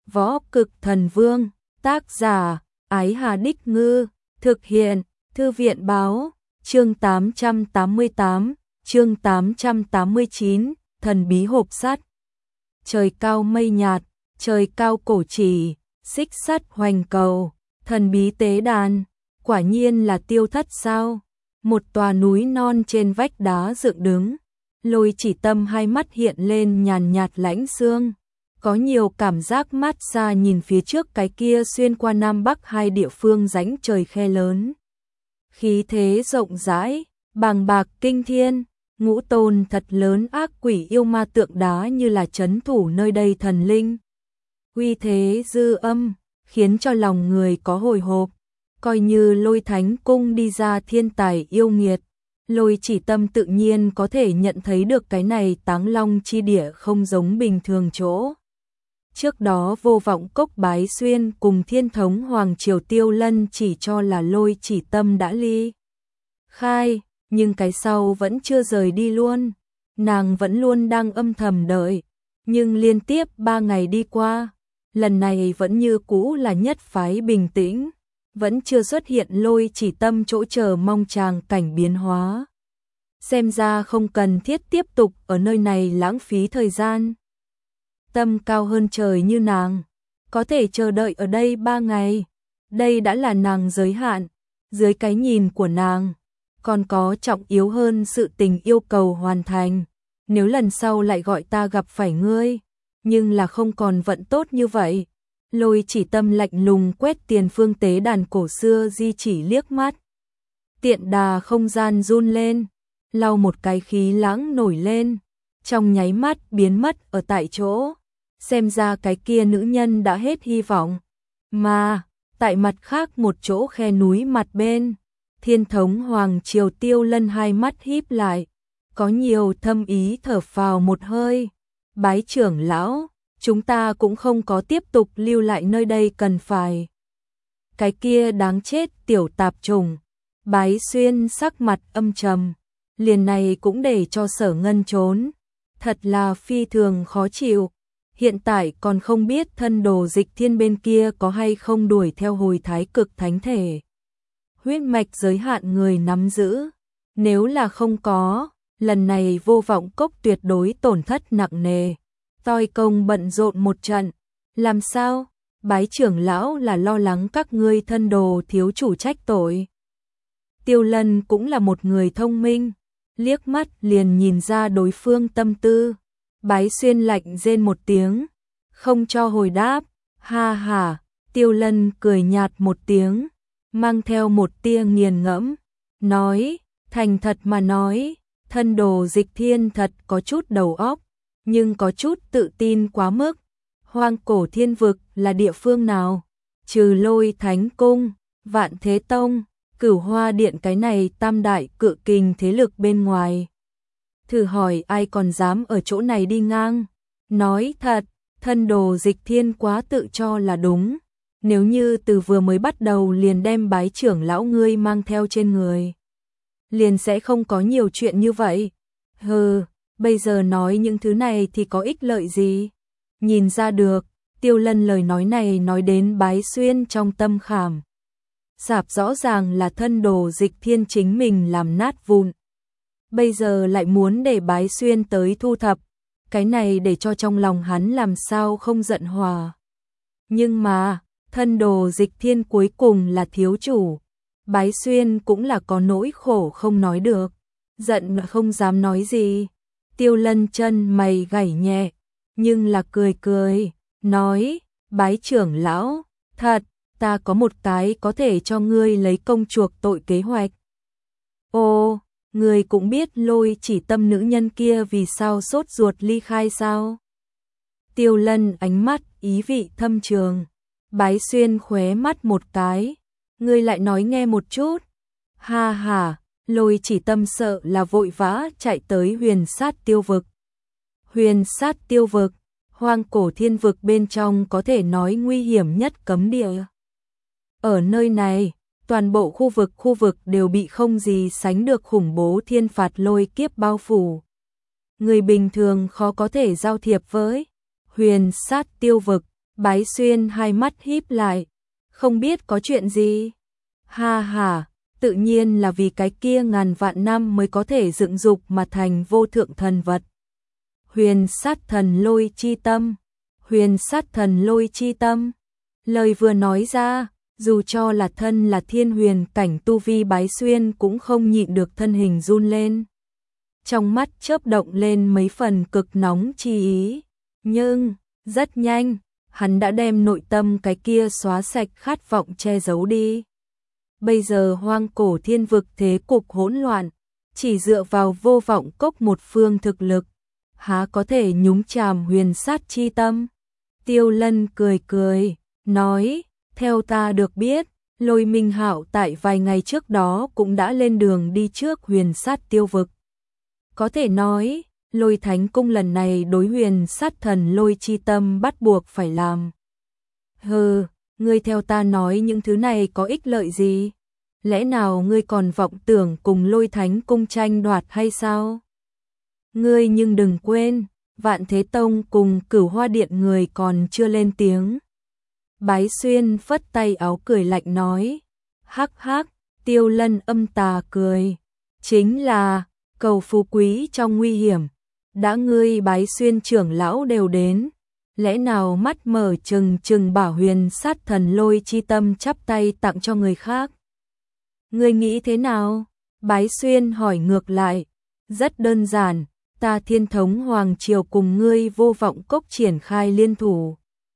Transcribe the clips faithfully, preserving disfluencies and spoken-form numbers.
Võ Cực Thần Vương, tác giả, Ái Hà Đích Ngư, thực hiện, Thư viện Báo, chương tám trăm tám mươi tám, chương tám trăm tám mươi chín, Thần Bí Hộp Sắt. Trời cao mây nhạt, trời cao cổ chỉ, xích sắt hoành cầu, thần bí tế đàn, quả nhiên là Tiêu Thất sao? Một tòa núi non trên vách đá dựng đứng, Lôi Chỉ Tâm hai mắt hiện lên nhàn nhạt lãnh xương, có nhiều cảm giác mát xa nhìn phía trước cái kia xuyên qua Nam Bắc hai địa phương rãnh trời khe lớn. Khí thế rộng rãi, bàng bạc kinh thiên, ngũ tôn thật lớn ác quỷ yêu ma tượng đá như là trấn thủ nơi đây thần linh. Uy thế dư âm, khiến cho lòng người có hồi hộp, coi như Lôi Thánh Cung đi ra thiên tài yêu nghiệt. Lôi Chỉ Tâm tự nhiên có thể nhận thấy được cái này Táng Long chi địa không giống bình thường chỗ. Trước đó Vô Vọng Cốc Bái Xuyên cùng Thiên Thống Hoàng Triều Tiêu Lân chỉ cho là Lôi Chỉ Tâm đã ly khai, nhưng cái sau vẫn chưa rời đi luôn. Nàng vẫn luôn đang âm thầm đợi, nhưng liên tiếp ba ngày đi qua, lần này vẫn như cũ là nhất phái bình tĩnh, vẫn chưa xuất hiện Lôi Chỉ Tâm chỗ chờ mong tràng cảnh biến hóa. Xem ra không cần thiết tiếp tục ở nơi này lãng phí thời gian. Tâm cao hơn trời như nàng, có thể chờ đợi ở đây ba ngày, đây đã là nàng giới hạn, dưới cái nhìn của nàng, còn có trọng yếu hơn sự tình yêu cầu hoàn thành. Nếu lần sau lại gọi ta gặp phải ngươi, nhưng là không còn vận tốt như vậy. Lôi Chỉ Tâm lạnh lùng quét tiền phương tế đàn cổ xưa di chỉ liếc mắt. Tiện đà không gian run lên, lau một cái khí lãng nổi lên, trong nháy mắt biến mất ở tại chỗ. Xem ra cái kia nữ nhân đã hết hy vọng. Mà, tại mặt khác một chỗ khe núi mặt bên, Thiên Thống Hoàng Triều Tiêu Lân hai mắt híp lại, có nhiều thâm ý thở phào một hơi. Bái trưởng lão, chúng ta cũng không có tiếp tục lưu lại nơi đây cần phải. Cái kia đáng chết tiểu tạp trùng. Bái Xuyên sắc mặt âm trầm, liền này cũng để cho Sở Ngân trốn. Thật là phi thường khó chịu. Hiện tại còn không biết thân đồ Dịch Thiên bên kia có hay không đuổi theo hồi thái cực thánh thể. Huyết mạch giới hạn người nắm giữ. Nếu là không có, lần này Vô Vọng Cốc tuyệt đối tổn thất nặng nề. Toi công bận rộn một trận. Làm sao? Bái trưởng lão là lo lắng các ngươi thân đồ thiếu chủ trách tội. Tiêu Lân cũng là một người thông minh, liếc mắt liền nhìn ra đối phương tâm tư. Bái Xuyên lạnh rên một tiếng, không cho hồi đáp. Ha ha, Tiêu Lân cười nhạt một tiếng, mang theo một tia nghiền ngẫm, nói, thành thật mà nói, thân đồ Dịch Thiên thật có chút đầu óc, nhưng có chút tự tin quá mức. Hoang cổ thiên vực là địa phương nào? Trừ Lôi Thánh Cung, Vạn Thế Tông, Cửu Hoa Điện cái này tam đại cự kình thế lực bên ngoài. Thử hỏi ai còn dám ở chỗ này đi ngang? Nói thật, thân đồ Dịch Thiên quá tự cho là đúng. Nếu như từ vừa mới bắt đầu liền đem bái trưởng lão ngươi mang theo trên người, liền sẽ không có nhiều chuyện như vậy. Hừ, bây giờ nói những thứ này thì có ích lợi gì? Nhìn ra được, Tiêu Lân lời nói này nói đến Bái Xuyên trong tâm khảm. Sạp rõ ràng là thân đồ Dịch Thiên chính mình làm nát vụn. Bây giờ lại muốn để Bái Xuyên tới thu thập, cái này để cho trong lòng hắn làm sao không giận hòa. Nhưng mà, thân đồ Dịch Thiên cuối cùng là thiếu chủ, Bái Xuyên cũng là có nỗi khổ không nói được, giận không dám nói gì. Tiêu Lân chân mày gảy nhẹ, nhưng là cười cười, nói, bái trưởng lão, thật, ta có một cái có thể cho ngươi lấy công chuộc tội kế hoạch. Ô, ngươi cũng biết Lôi Chỉ Tâm nữ nhân kia vì sao sốt ruột ly khai sao? Tiêu Lân ánh mắt ý vị thâm trường, Bái Xuyên khóe mắt một cái, ngươi lại nói nghe một chút. Ha ha, Lôi Chỉ Tâm sợ là vội vã chạy tới Huyền Sát Tiêu Vực. Huyền Sát Tiêu Vực, hoang cổ thiên vực bên trong có thể nói nguy hiểm nhất cấm địa. Ở nơi này, toàn bộ khu vực khu vực đều bị không gì sánh được khủng bố thiên phạt lôi kiếp bao phủ. Người bình thường khó có thể giao thiệp với. Huyền Sát Tiêu Vực, Bái Xuyên hai mắt híp lại, không biết có chuyện gì. Ha ha, tự nhiên là vì cái kia ngàn vạn năm mới có thể dựng dục mà thành vô thượng thần vật. Huyền sát thần lôi chi tâm, huyền sát thần lôi chi tâm. Lời vừa nói ra, dù cho là thân là thiên huyền cảnh tu vi Bái Xuyên cũng không nhịn được thân hình run lên. Trong mắt chớp động lên mấy phần cực nóng chi ý, nhưng rất nhanh, hắn đã đem nội tâm cái kia xóa sạch khát vọng che giấu đi. Bây giờ hoang cổ thiên vực thế cục hỗn loạn, chỉ dựa vào vô vọng cốc một phương thực lực, há có thể nhúng chàm huyền sát chi tâm. Tiêu Lân cười cười, nói, theo ta được biết, Lôi Minh Hạo tại vài ngày trước đó cũng đã lên đường đi trước huyền sát tiêu vực. Có thể nói, Lôi Thánh Cung lần này đối huyền sát thần lôi chi tâm bắt buộc phải làm. Hừ, ngươi theo ta nói những thứ này có ích lợi gì? Lẽ nào ngươi còn vọng tưởng cùng Lôi Thánh Cung tranh đoạt hay sao? Ngươi nhưng đừng quên, Vạn Thế Tông cùng Cửu Hoa Điện người còn chưa lên tiếng. Bái Xuyên phất tay áo cười lạnh nói, hắc hắc. Tiêu Lân âm tà cười, chính là cầu phú quý trong nguy hiểm. Đã ngươi Bái Xuyên trưởng lão đều đến, lẽ nào mắt mở trừng trừng bảo huyền sát thần lôi chi tâm chắp tay tặng cho người khác? Ngươi nghĩ thế nào? Bái Xuyên hỏi ngược lại. Rất đơn giản, ta Thiên Thống Hoàng Triều cùng ngươi Vô Vọng Cốc triển khai liên thủ.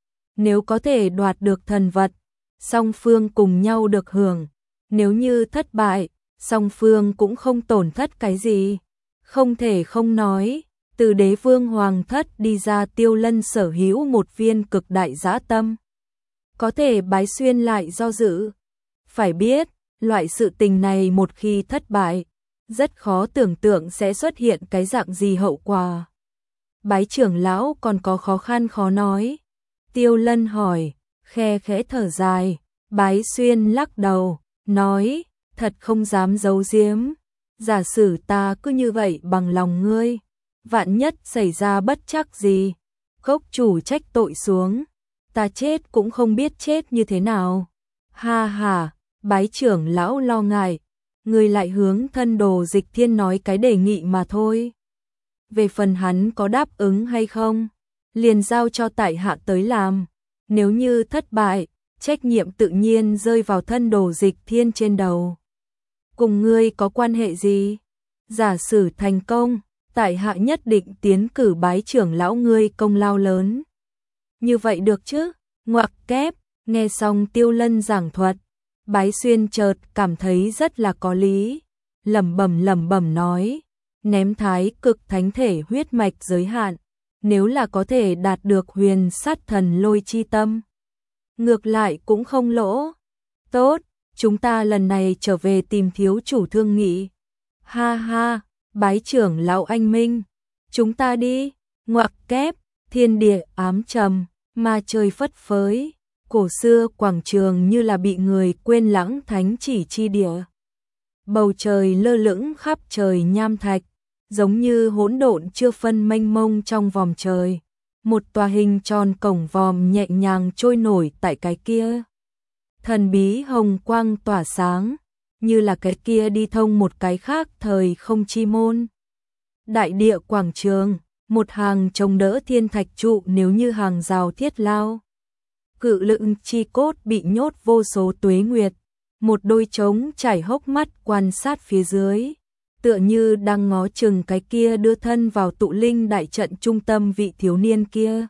Nếu có thể đoạt được thần vật, song phương cùng nhau được hưởng. Nếu như thất bại, song phương cũng không tổn thất cái gì. Không thể không nói, từ Đế Vương Hoàng Thất đi ra Tiêu Lân sở hữu một viên cực đại dã tâm. Có thể Bái Xuyên lại do dự. Phải biết, loại sự tình này một khi thất bại, rất khó tưởng tượng sẽ xuất hiện cái dạng gì hậu quả. Bái trưởng lão còn có khó khăn khó nói. Tiêu Lân hỏi, khe khẽ thở dài. Bái Xuyên lắc đầu, nói, thật không dám giấu giếm. Giả sử ta cứ như vậy bằng lòng ngươi, vạn nhất xảy ra bất chắc gì, cốc chủ trách tội xuống, ta chết cũng không biết chết như thế nào. Ha ha, Bái trưởng lão lo ngại, người lại hướng thân đồ Dịch Thiên nói cái đề nghị mà thôi. Về phần hắn có đáp ứng hay không, liền giao cho tại hạ tới làm. Nếu như thất bại, trách nhiệm tự nhiên rơi vào thân đồ Dịch Thiên trên đầu. Cùng ngươi có quan hệ gì? Giả sử thành công, tại hạ nhất định tiến cử Bái trưởng lão ngươi công lao lớn. Như vậy được chứ? Ngoặc kép, nghe xong Tiêu Lân giảng thuật, Bái Xuyên chợt cảm thấy rất là có lý, lẩm bẩm lẩm bẩm nói, ném thái cực thánh thể huyết mạch giới hạn, nếu là có thể đạt được huyền sát thần lôi chi tâm, ngược lại cũng không lỗ. Tốt, chúng ta lần này trở về tìm thiếu chủ thương nghị. Ha ha, Bái trưởng lão anh minh, chúng ta đi. Ngoặc kép, thiên địa ám trầm, ma trời phất phới, cổ xưa quảng trường như là bị người quên lãng thánh chỉ chi địa. Bầu trời lơ lửng khắp trời nham thạch, giống như hỗn độn chưa phân mênh mông trong vòng trời. Một tòa hình tròn cổng vòm nhẹ nhàng trôi nổi tại cái kia. Thần bí hồng quang tỏa sáng, như là cái kia đi thông một cái khác thời không chi môn. Đại địa quảng trường, một hàng chống đỡ thiên thạch trụ nếu như hàng rào thiết lao. Cự lượng chi cốt bị nhốt vô số tuế nguyệt, một đôi trống trải hốc mắt quan sát phía dưới, tựa như đang ngó chừng cái kia đưa thân vào tụ linh đại trận trung tâm vị thiếu niên kia.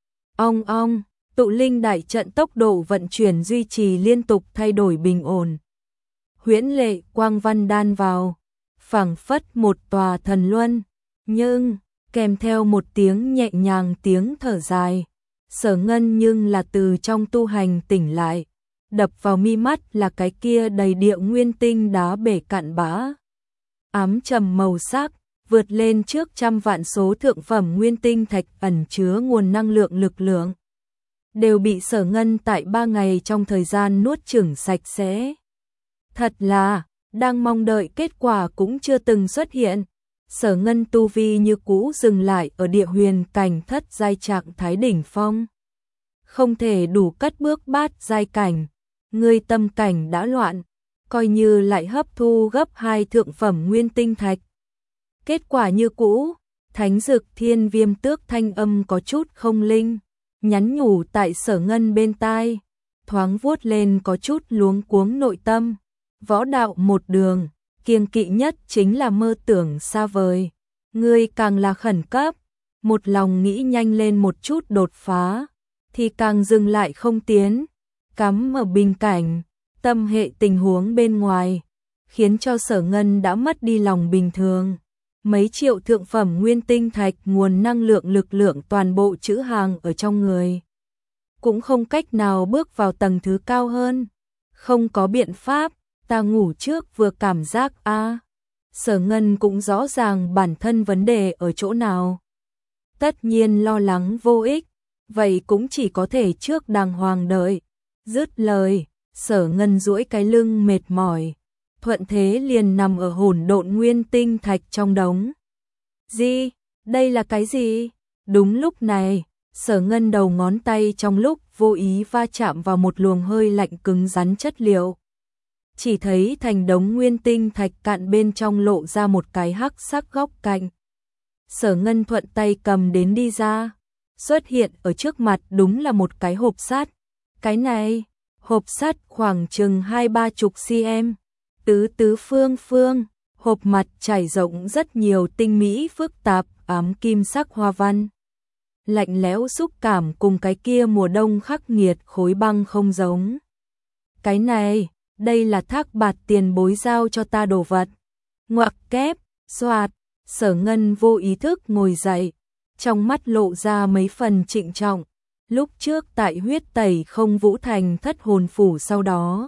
Ong ong, tụ linh đại trận tốc độ vận chuyển duy trì liên tục thay đổi bình ổn. Huyễn lệ quang văn đan vào, phảng phất một tòa thần luân, nhưng kèm theo một tiếng nhẹ nhàng tiếng thở dài. Sở Ngân nhưng là từ trong tu hành tỉnh lại, đập vào mi mắt là cái kia đầy địa nguyên tinh đá bể cạn bã. Ám trầm màu sắc, vượt lên trước trăm vạn số thượng phẩm nguyên tinh thạch ẩn chứa nguồn năng lượng lực lượng. Đều bị Sở Ngân tại ba ngày trong thời gian nuốt chửng sạch sẽ. Thật là, đang mong đợi kết quả cũng chưa từng xuất hiện. Sở Ngân tu vi như cũ dừng lại ở địa huyền cảnh thất giai trạng thái đỉnh phong. không thể đủ cất bước bát giai cảnh, ngươi tâm cảnh đã loạn, coi như lại hấp thu gấp hai thượng phẩm nguyên tinh thạch. Kết quả như cũ, Thánh Dực Thiên Viêm Tước thanh âm có chút không linh, nhắn nhủ tại Sở Ngân bên tai, thoáng vuốt lên có chút luống cuống nội tâm. Võ đạo một đường, kiêng kỵ nhất chính là mơ tưởng xa vời. Ngươi càng là khẩn cấp, một lòng nghĩ nhanh lên một chút đột phá, thì càng dừng lại không tiến, cắm ở bình cảnh, tâm hệ tình huống bên ngoài, khiến cho Sở Ngân đã mất đi lòng bình thường. Mấy triệu thượng phẩm nguyên tinh thạch nguồn năng lượng lực lượng toàn bộ trữ hàng ở trong người. Cũng không cách nào bước vào tầng thứ cao hơn. Không có biện pháp, ta ngủ trước vừa cảm giác a à. Sở Ngân cũng rõ ràng bản thân vấn đề ở chỗ nào. Tất nhiên lo lắng vô ích, vậy cũng chỉ có thể trước đàng hoàng đợi. Dứt lời, Sở Ngân duỗi cái lưng mệt mỏi, thuận thế liền nằm ở hỗn độn nguyên tinh thạch trong đống. Gì? Đây là cái gì? Đúng lúc này, Sở Ngân đầu ngón tay trong lúc vô ý va chạm vào một luồng hơi lạnh cứng rắn chất liệu. Chỉ thấy thành đống nguyên tinh thạch cạn bên trong lộ ra một cái hắc sắc góc cạnh. Sở Ngân thuận tay cầm đến đi ra, xuất hiện ở trước mặt đúng là một cái hộp sắt. Cái này, hộp sắt khoảng chừng hai ba chục cm, tứ tứ phương phương, hộp mặt trải rộng rất nhiều tinh mỹ phức tạp ám kim sắc hoa văn. Lạnh lẽo xúc cảm cùng cái kia mùa đông khắc nghiệt khối băng không giống. Cái này, đây là Thác Bạt tiền bối giao cho ta đồ vật. Ngoặc kép, xoạt, Sở Ngân vô ý thức ngồi dậy, trong mắt lộ ra mấy phần trịnh trọng. Lúc trước tại huyết tẩy không vũ thành thất hồn phủ sau đó,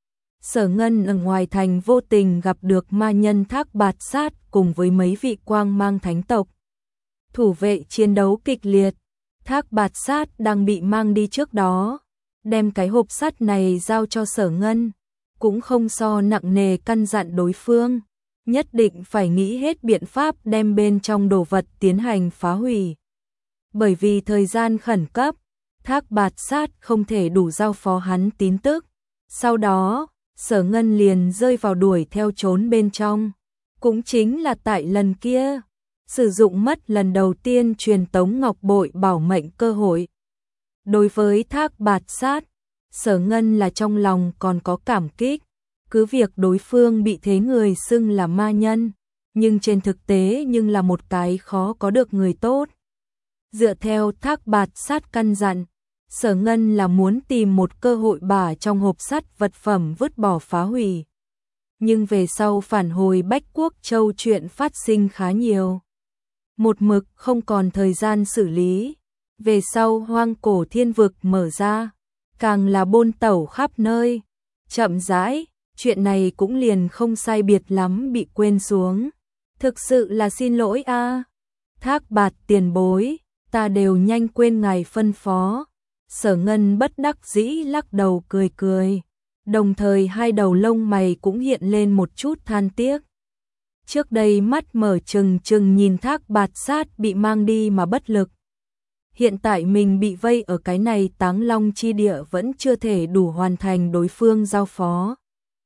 Sở Ngân ở ngoài thành vô tình gặp được ma nhân Thác Bạt Sát cùng với mấy vị quang mang thánh tộc. Thủ vệ chiến đấu kịch liệt, Thác Bạt Sát đang bị mang đi trước đó, đem cái hộp sắt này giao cho Sở Ngân, cũng không so nặng nề căn dặn đối phương, nhất định phải nghĩ hết biện pháp đem bên trong đồ vật tiến hành phá hủy. Bởi vì thời gian khẩn cấp, Thác Bạt Sát không thể đủ giao phó hắn tín tức. Sau đó, Sở Ngân liền rơi vào đuổi theo trốn bên trong. Cũng chính là tại lần kia, sử dụng mất lần đầu tiên truyền tống ngọc bội bảo mệnh cơ hội. Đối với Thác Bạt Sát, Sở Ngân là trong lòng còn có cảm kích. Cứ việc đối phương bị thế người xưng là ma nhân, nhưng trên thực tế nhưng là một cái khó có được người tốt. Dựa theo Thác Bạt Sát căn dặn, Sở Ngân là muốn tìm một cơ hội bả trong hộp sắt vật phẩm vứt bỏ phá hủy. Nhưng về sau phản hồi Bách Quốc Châu chuyện phát sinh khá nhiều. Một mực không còn thời gian xử lý. Về sau hoang cổ thiên vực mở ra, càng là bôn tẩu khắp nơi. Chậm rãi, chuyện này cũng liền không sai biệt lắm bị quên xuống. Thực sự là xin lỗi a, Thác Bạt tiền bối, ta đều nhanh quên ngài phân phó. Sở Ngân bất đắc dĩ lắc đầu cười cười, đồng thời hai đầu lông mày cũng hiện lên một chút than tiếc. Trước đây mắt mở trừng trừng nhìn Thác Bạt Sát bị mang đi mà bất lực. Hiện tại mình bị vây ở cái này Táng Long chi địa vẫn chưa thể đủ hoàn thành đối phương giao phó.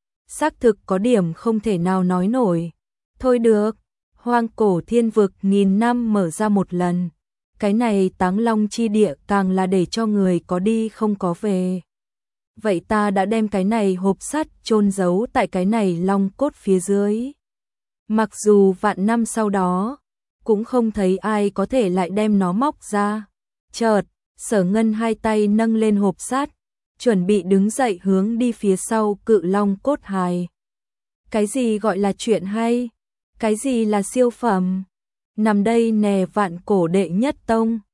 Xác thực có điểm không thể nào nói nổi. Thôi được, hoang cổ thiên vực nghìn năm mở ra một lần. Cái này Táng Long chi địa càng là để cho người có đi không có về. Vậy ta đã đem cái này hộp sắt chôn giấu tại cái này long cốt phía dưới. Mặc dù vạn năm sau đó, cũng không thấy ai có thể lại đem nó móc ra. Chợt, Sở Ngân hai tay nâng lên hộp sắt, chuẩn bị đứng dậy hướng đi phía sau cự long cốt hài. Cái gì gọi là chuyện hay? Cái gì là siêu phẩm? Nằm đây nè vạn cổ đệ nhất tông.